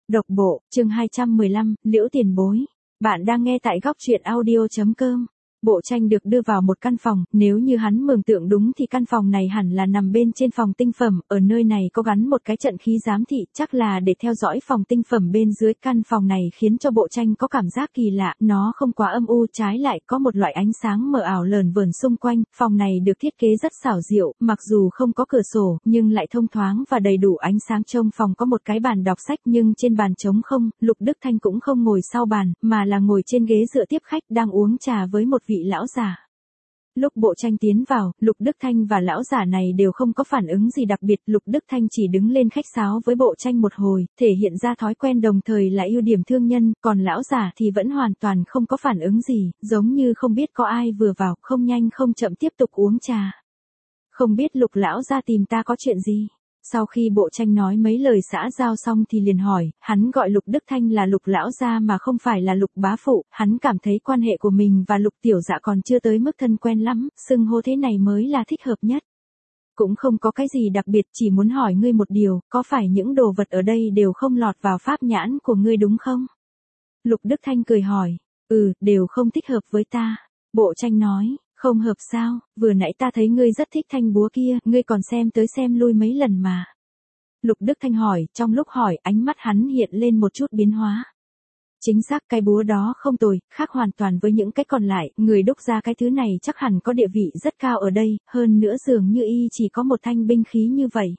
Độc bộ, chương 215, Liễu Tiền Bối. Bạn đang nghe tại góc truyện audio.com. Bộ Tranh được đưa vào một căn phòng, nếu như hắn mường tượng đúng thì căn phòng này hẳn là nằm bên trên phòng tinh phẩm, ở nơi này có gắn một cái trận khí giám thị, chắc là để theo dõi phòng tinh phẩm bên dưới. Căn phòng này khiến cho Bộ Tranh có cảm giác kỳ lạ, nó không quá âm u, trái lại có một loại ánh sáng mờ ảo lờn vờn xung quanh. Phòng này được thiết kế rất xảo diệu, mặc dù không có cửa sổ, nhưng lại thông thoáng và đầy đủ ánh sáng. Trong phòng có một cái bàn đọc sách nhưng trên bàn trống không, Lục Đức Thanh cũng không ngồi sau bàn, mà là ngồi trên ghế dựa tiếp khách đang uống trà với một vị lão già. Lúc Bộ Tranh tiến vào, Lục Đức Thanh và lão giả này đều không có phản ứng gì đặc biệt. Lục Đức Thanh chỉ đứng lên khách sáo với Bộ Tranh một hồi, thể hiện ra thói quen đồng thời là ưu điểm thương nhân, còn lão giả thì vẫn hoàn toàn không có phản ứng gì, giống như không biết có ai vừa vào, không nhanh không chậm tiếp tục uống trà. Không biết Lục lão gia tìm ta có chuyện gì? Sau khi Bộ Tranh nói mấy lời xã giao xong thì liền hỏi, hắn gọi Lục Đức Thanh là Lục lão gia mà không phải là Lục bá phụ, hắn cảm thấy quan hệ của mình và Lục tiểu dạ còn chưa tới mức thân quen lắm, xưng hô thế này mới là thích hợp nhất. Cũng không có cái gì đặc biệt, chỉ muốn hỏi ngươi một điều, có phải những đồ vật ở đây đều không lọt vào pháp nhãn của ngươi đúng không? Lục Đức Thanh cười hỏi, đều không thích hợp với ta. Bộ Tranh nói, không hợp sao, vừa nãy ta thấy ngươi rất thích thanh búa kia, ngươi còn xem tới xem lui mấy lần mà. Lục Đức Thanh hỏi, trong lúc hỏi, ánh mắt hắn hiện lên một chút biến hóa. Chính xác, cái búa đó không tồi, khác hoàn toàn với những cái còn lại, người đúc ra cái thứ này chắc hẳn có địa vị rất cao ở đây, hơn nữa dường như y chỉ có một thanh binh khí như vậy.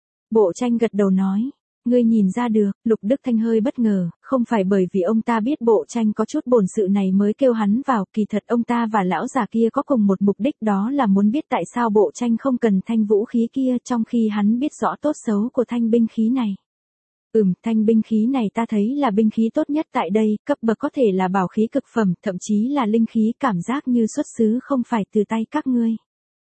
Bộ Tranh gật đầu nói, ngươi nhìn ra được. Lục Đức Thanh hơi bất ngờ, không phải bởi vì ông ta biết Bộ Tranh có chút bổn sự này mới kêu hắn vào, kỳ thật ông ta và lão già kia có cùng một mục đích, đó là muốn biết tại sao Bộ Tranh không cần thanh vũ khí kia, trong khi hắn biết rõ tốt xấu của thanh binh khí này. Thanh binh khí này ta thấy là binh khí tốt nhất tại đây, cấp bậc có thể là bảo khí cực phẩm, thậm chí là linh khí, cảm giác như xuất xứ không phải từ tay các ngươi.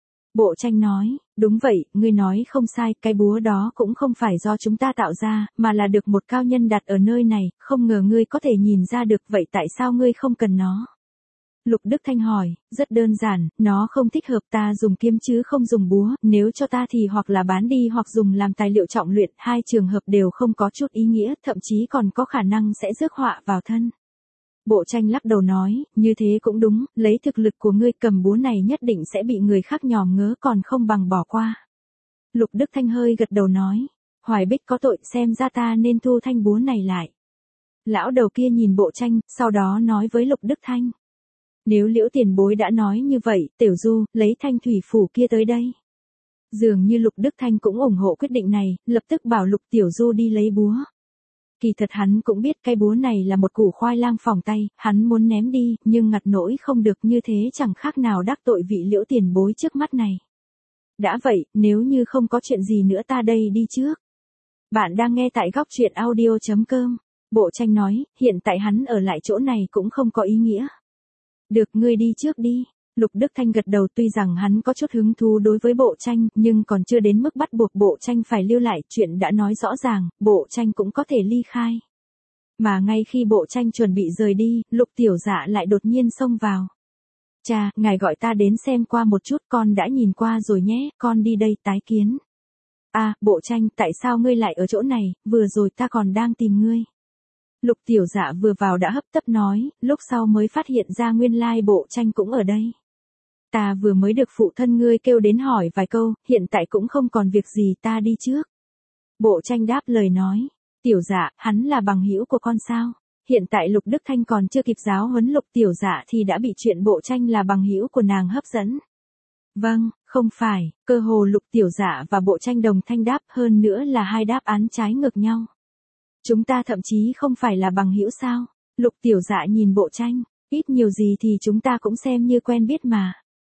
Bộ Tranh nói, đúng vậy, ngươi nói không sai, cái búa đó cũng không phải do chúng ta tạo ra, mà là được một cao nhân đặt ở nơi này, không ngờ ngươi có thể nhìn ra được, vậy tại sao ngươi không cần nó? Lục Đức Thanh hỏi, rất đơn giản, nó không thích hợp, ta dùng kiếm chứ không dùng búa, nếu cho ta thì hoặc là bán đi hoặc dùng làm tài liệu trọng luyện, hai trường hợp đều không có chút ý nghĩa, thậm chí còn có khả năng sẽ rước họa vào thân. Bộ Tranh lắc đầu nói, như thế cũng đúng, lấy thực lực của ngươi cầm búa này nhất định sẽ bị người khác nhòm ngớ, còn không bằng bỏ qua. Lục Đức Thanh hơi gật đầu nói, Hoài Bích có tội, xem ra ta nên thu thanh búa này lại. Lão đầu kia nhìn Bộ Tranh, sau đó nói với Lục Đức Thanh. Nếu Liễu tiền bối đã nói như vậy, Tiểu Du, lấy thanh thủy phủ kia tới đây. Dường như Lục Đức Thanh cũng ủng hộ quyết định này, lập tức bảo Lục Tiểu Du đi lấy búa. Kỳ thật hắn cũng biết cái búa này là một củ khoai lang phỏng tay, hắn muốn ném đi, nhưng ngặt nỗi không được, như thế chẳng khác nào đắc tội vị Liễu tiền bối trước mắt này. Đã vậy, nếu như không có chuyện gì nữa ta đây đi trước. Bạn đang nghe tại góc truyện audio.com. Bộ Tranh nói, hiện tại hắn ở lại chỗ này cũng không có ý nghĩa. Được, ngươi đi trước đi. Lục Đức Thanh gật đầu, tuy rằng hắn có chút hứng thú đối với Bộ Tranh, nhưng còn chưa đến mức bắt buộc Bộ Tranh phải lưu lại, chuyện đã nói rõ ràng, Bộ Tranh cũng có thể ly khai. Mà ngay khi Bộ Tranh chuẩn bị rời đi, Lục tiểu dạ lại đột nhiên xông vào. Cha, ngài gọi ta đến xem qua một chút, con đã nhìn qua rồi nhé, con đi đây, tái kiến. Bộ Tranh, tại sao ngươi lại ở chỗ này, vừa rồi ta còn đang tìm ngươi. Lục tiểu dạ vừa vào đã hấp tấp nói, lúc sau mới phát hiện ra nguyên lai Bộ Tranh cũng ở đây. Ta vừa mới được phụ thân ngươi kêu đến hỏi vài câu, hiện tại cũng không còn việc gì, ta đi trước. Bộ Tranh đáp lời nói, tiểu dạ, hắn là bằng hữu của con sao? Hiện tại Lục Đức Thanh còn chưa kịp giáo huấn Lục tiểu dạ thì đã bị chuyện Bộ Tranh là bằng hữu của nàng hấp dẫn. Vâng, không phải, cơ hồ Lục tiểu dạ và Bộ Tranh đồng thanh đáp, hơn nữa là hai đáp án trái ngược nhau. Chúng ta thậm chí không phải là bằng hữu sao? Lục tiểu dạ nhìn Bộ Tranh, ít nhiều gì thì chúng ta cũng xem như quen biết mà.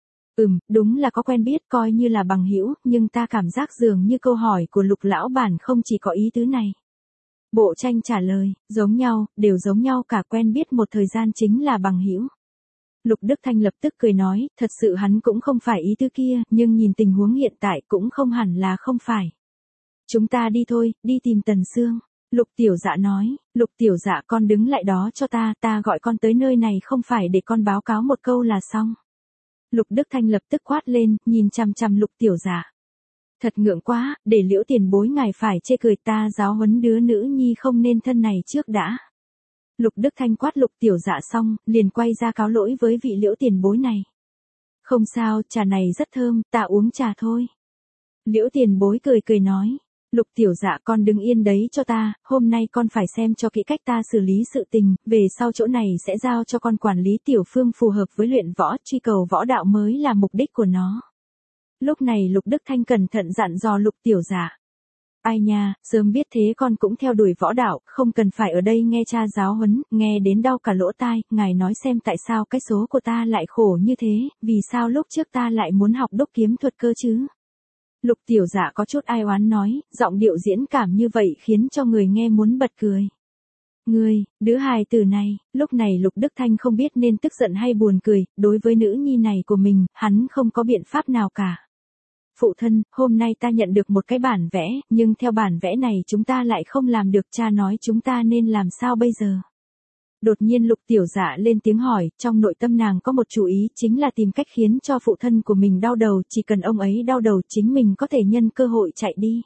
Đúng là có quen biết, coi như là bằng hữu, nhưng ta cảm giác dường như câu hỏi của Lục lão bản không chỉ có ý tứ này. Bộ Tranh trả lời, giống nhau, đều giống nhau cả, quen biết một thời gian chính là bằng hữu. Lục Đức Thanh lập tức cười nói, thật sự hắn cũng không phải ý tứ kia, nhưng nhìn tình huống hiện tại cũng không hẳn là không phải. Chúng ta đi thôi, đi tìm Tần Sương. Lục tiểu dạ nói, Lục tiểu dạ, con đứng lại đó cho ta gọi con tới nơi này không phải để con báo cáo một câu là xong. Lục Đức Thanh lập tức quát lên, nhìn chằm chằm Lục tiểu dạ. Thật ngượng quá, để Liễu tiền bối ngài phải chê cười, ta giáo huấn đứa nữ nhi không nên thân này trước đã. Lục Đức Thanh quát Lục Tiểu Dạ xong, liền quay ra cáo lỗi với vị Liễu tiền bối này. Không sao, trà này rất thơm, ta uống trà thôi. Liễu tiền bối cười cười nói. Lục Tiểu Dạ, con đứng yên đấy cho ta, hôm nay con phải xem cho kỹ cách ta xử lý sự tình, về sau chỗ này sẽ giao cho con quản lý tiểu phương phù hợp với luyện võ, truy cầu võ đạo mới là mục đích của nó. Lúc này Lục Đức Thanh cẩn thận dặn dò Lục Tiểu Dạ. Ai nha, sớm biết thế con cũng theo đuổi võ đạo, không cần phải ở đây nghe cha giáo huấn, nghe đến đau cả lỗ tai, ngài nói xem tại sao cái số của ta lại khổ như thế, vì sao lúc trước ta lại muốn học đúc kiếm thuật cơ chứ? Lục Tiểu Dạ có chút ai oán nói, giọng điệu diễn cảm như vậy khiến cho người nghe muốn bật cười. Ngươi, đứa hài tử này, lúc này Lục Đức Thanh không biết nên tức giận hay buồn cười, đối với nữ nhi này của mình, hắn không có biện pháp nào cả. Phụ thân, hôm nay ta nhận được một cái bản vẽ, nhưng theo bản vẽ này chúng ta lại không làm được, cha nói chúng ta nên làm sao bây giờ? Đột nhiên Lục Tiểu Dạ lên tiếng hỏi, trong nội tâm nàng có một chủ ý, chính là tìm cách khiến cho phụ thân của mình đau đầu, chỉ cần ông ấy đau đầu chính mình có thể nhân cơ hội chạy đi.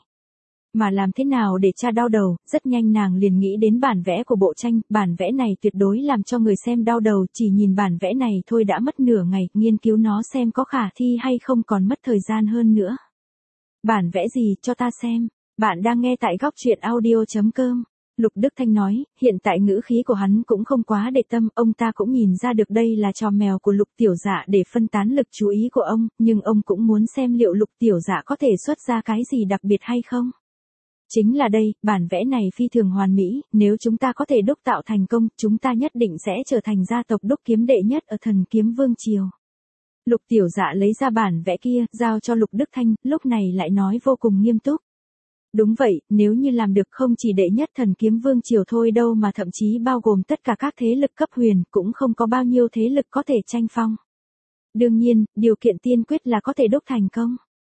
Mà làm thế nào để cha đau đầu, rất nhanh nàng liền nghĩ đến bản vẽ của bộ tranh, bản vẽ này tuyệt đối làm cho người xem đau đầu, chỉ nhìn bản vẽ này thôi đã mất nửa ngày, nghiên cứu nó xem có khả thi hay không còn mất thời gian hơn nữa. Bản vẽ gì, cho ta xem, bạn đang nghe tại góc truyện audio.com. Lục Đức Thanh nói, hiện tại ngữ khí của hắn cũng không quá để tâm, ông ta cũng nhìn ra được đây là trò mèo của Lục Tiểu Dạ để phân tán lực chú ý của ông, nhưng ông cũng muốn xem liệu Lục Tiểu Dạ có thể xuất ra cái gì đặc biệt hay không. Chính là đây, bản vẽ này phi thường hoàn mỹ, nếu chúng ta có thể đúc tạo thành công, chúng ta nhất định sẽ trở thành gia tộc đúc kiếm đệ nhất ở Thần Kiếm Vương Triều. Lục Tiểu Dạ lấy ra bản vẽ kia, giao cho Lục Đức Thanh, lúc này lại nói vô cùng nghiêm túc. Đúng vậy, nếu như làm được không chỉ đệ nhất Thần Kiếm Vương Triều thôi đâu mà thậm chí bao gồm tất cả các thế lực cấp huyền, cũng không có bao nhiêu thế lực có thể tranh phong. Đương nhiên, điều kiện tiên quyết là có thể đúc thành công.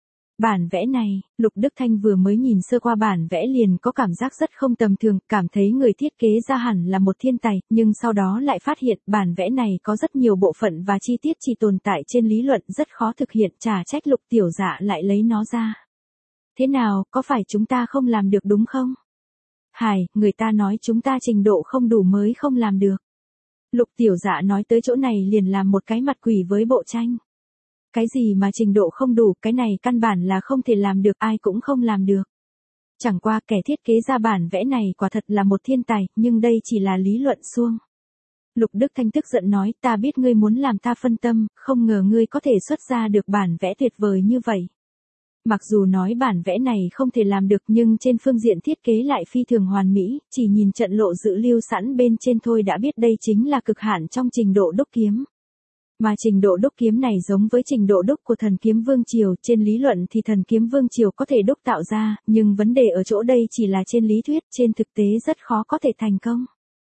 Bản vẽ này, Lục Đức Thanh vừa mới nhìn sơ qua bản vẽ liền có cảm giác rất không tầm thường, cảm thấy người thiết kế ra hẳn là một thiên tài, nhưng sau đó lại phát hiện bản vẽ này có rất nhiều bộ phận và chi tiết chỉ tồn tại trên lý luận rất khó thực hiện, chả trách Lục Tiểu Dạ lại lấy nó ra. Thế nào, có phải chúng ta không làm được đúng không? Hải, người ta nói chúng ta trình độ không đủ mới không làm được. Lục Tiểu Dạ nói tới chỗ này liền làm một cái mặt quỷ với bộ tranh. Cái gì mà trình độ không đủ, cái này căn bản là không thể làm được, ai cũng không làm được. Chẳng qua kẻ thiết kế ra bản vẽ này quả thật là một thiên tài, nhưng đây chỉ là lý luận suông. Lục Đức Thanh tức giận nói, ta biết ngươi muốn làm ta phân tâm, không ngờ ngươi có thể xuất ra được bản vẽ tuyệt vời như vậy. Mặc dù nói bản vẽ này không thể làm được nhưng trên phương diện thiết kế lại phi thường hoàn mỹ, chỉ nhìn trận lộ dự lưu sẵn bên trên thôi đã biết đây chính là cực hạn trong trình độ đúc kiếm. Mà trình độ đúc kiếm này giống với trình độ đúc của Thần Kiếm Vương Triều, trên lý luận thì Thần Kiếm Vương Triều có thể đúc tạo ra, nhưng vấn đề ở chỗ đây chỉ là trên lý thuyết, trên thực tế rất khó có thể thành công.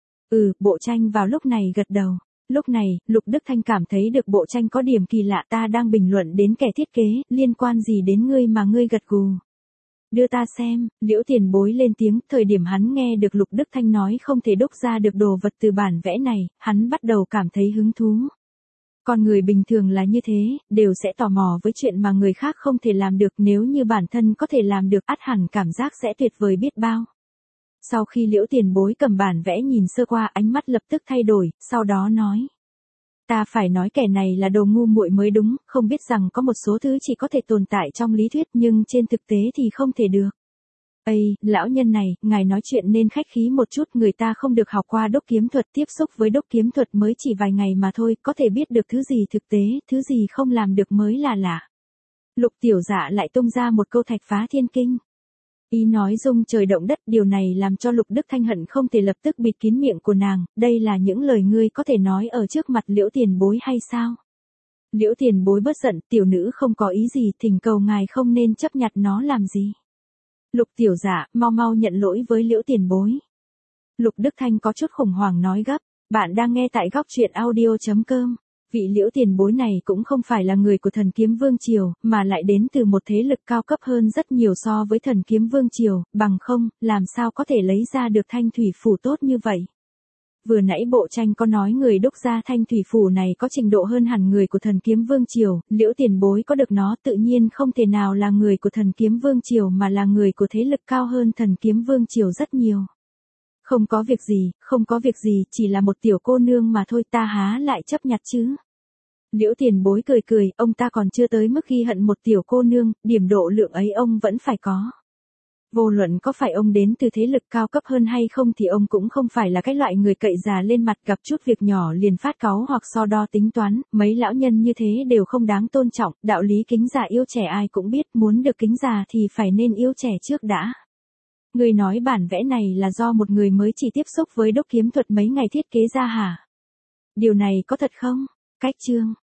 Bộ tranh vào lúc này gật đầu. Lúc này, Lục Đức Thanh cảm thấy được bộ tranh có điểm kỳ lạ, ta đang bình luận đến kẻ thiết kế, liên quan gì đến ngươi mà ngươi gật gù. Đưa ta xem, Liễu tiền bối lên tiếng, thời điểm hắn nghe được Lục Đức Thanh nói không thể đúc ra được đồ vật từ bản vẽ này, hắn bắt đầu cảm thấy hứng thú. Con người bình thường là như thế, đều sẽ tò mò với chuyện mà người khác không thể làm được, nếu như bản thân có thể làm được ắt hẳn cảm giác sẽ tuyệt vời biết bao. Sau khi Liễu tiền bối cầm bản vẽ nhìn sơ qua, ánh mắt lập tức thay đổi, sau đó nói. Ta phải nói kẻ này là đồ ngu muội mới đúng, không biết rằng có một số thứ chỉ có thể tồn tại trong lý thuyết nhưng trên thực tế thì không thể được. Ây, lão nhân này, ngài nói chuyện nên khách khí một chút, người ta không được học qua đúc kiếm thuật, tiếp xúc với đúc kiếm thuật mới chỉ vài ngày mà thôi, có thể biết được thứ gì thực tế, thứ gì không làm được mới là lạ. Lục Tiểu Dạ lại tung ra một câu thạch phá thiên kinh. Ý nói rung trời động đất, điều này làm cho Lục Đức Thanh hận không thể lập tức bịt kín miệng của nàng, đây là những lời ngươi có thể nói ở trước mặt Liễu tiền bối hay sao? Liễu tiền bối bớt giận, tiểu nữ không có ý gì, thỉnh cầu ngài không nên chấp nhặt nó làm gì. Lục Tiểu Dạ, mau mau nhận lỗi với Liễu tiền bối. Lục Đức Thanh có chút khủng hoảng nói gấp, bạn đang nghe tại góc truyện audio.com. Vị Liễu tiền bối này cũng không phải là người của Thần Kiếm Vương Triều, mà lại đến từ một thế lực cao cấp hơn rất nhiều so với Thần Kiếm Vương Triều, bằng không, làm sao có thể lấy ra được thanh thủy phủ tốt như vậy. Vừa nãy bộ tranh có nói người đúc ra thanh thủy phủ này có trình độ hơn hẳn người của thần kiếm vương triều, Liễu tiền bối có được nó tự nhiên không thể nào là người của thần kiếm vương triều mà là người của thế lực cao hơn thần kiếm vương triều rất nhiều. Không có việc gì, không có việc gì, chỉ là một tiểu cô nương mà thôi, ta há lại chấp nhặt chứ. Liễu tiền bối cười cười, ông ta còn chưa tới mức ghi hận một tiểu cô nương, điểm độ lượng ấy ông vẫn phải có. Vô luận có phải ông đến từ thế lực cao cấp hơn hay không thì ông cũng không phải là cái loại người cậy già lên mặt, gặp chút việc nhỏ liền phát cáu hoặc so đo tính toán, mấy lão nhân như thế đều không đáng tôn trọng, đạo lý kính già yêu trẻ ai cũng biết, muốn được kính già thì phải nên yêu trẻ trước đã. Người nói bản vẽ này là do một người mới chỉ tiếp xúc với đúc kiếm thuật mấy ngày thiết kế ra hả? Điều này có thật không? Cách chương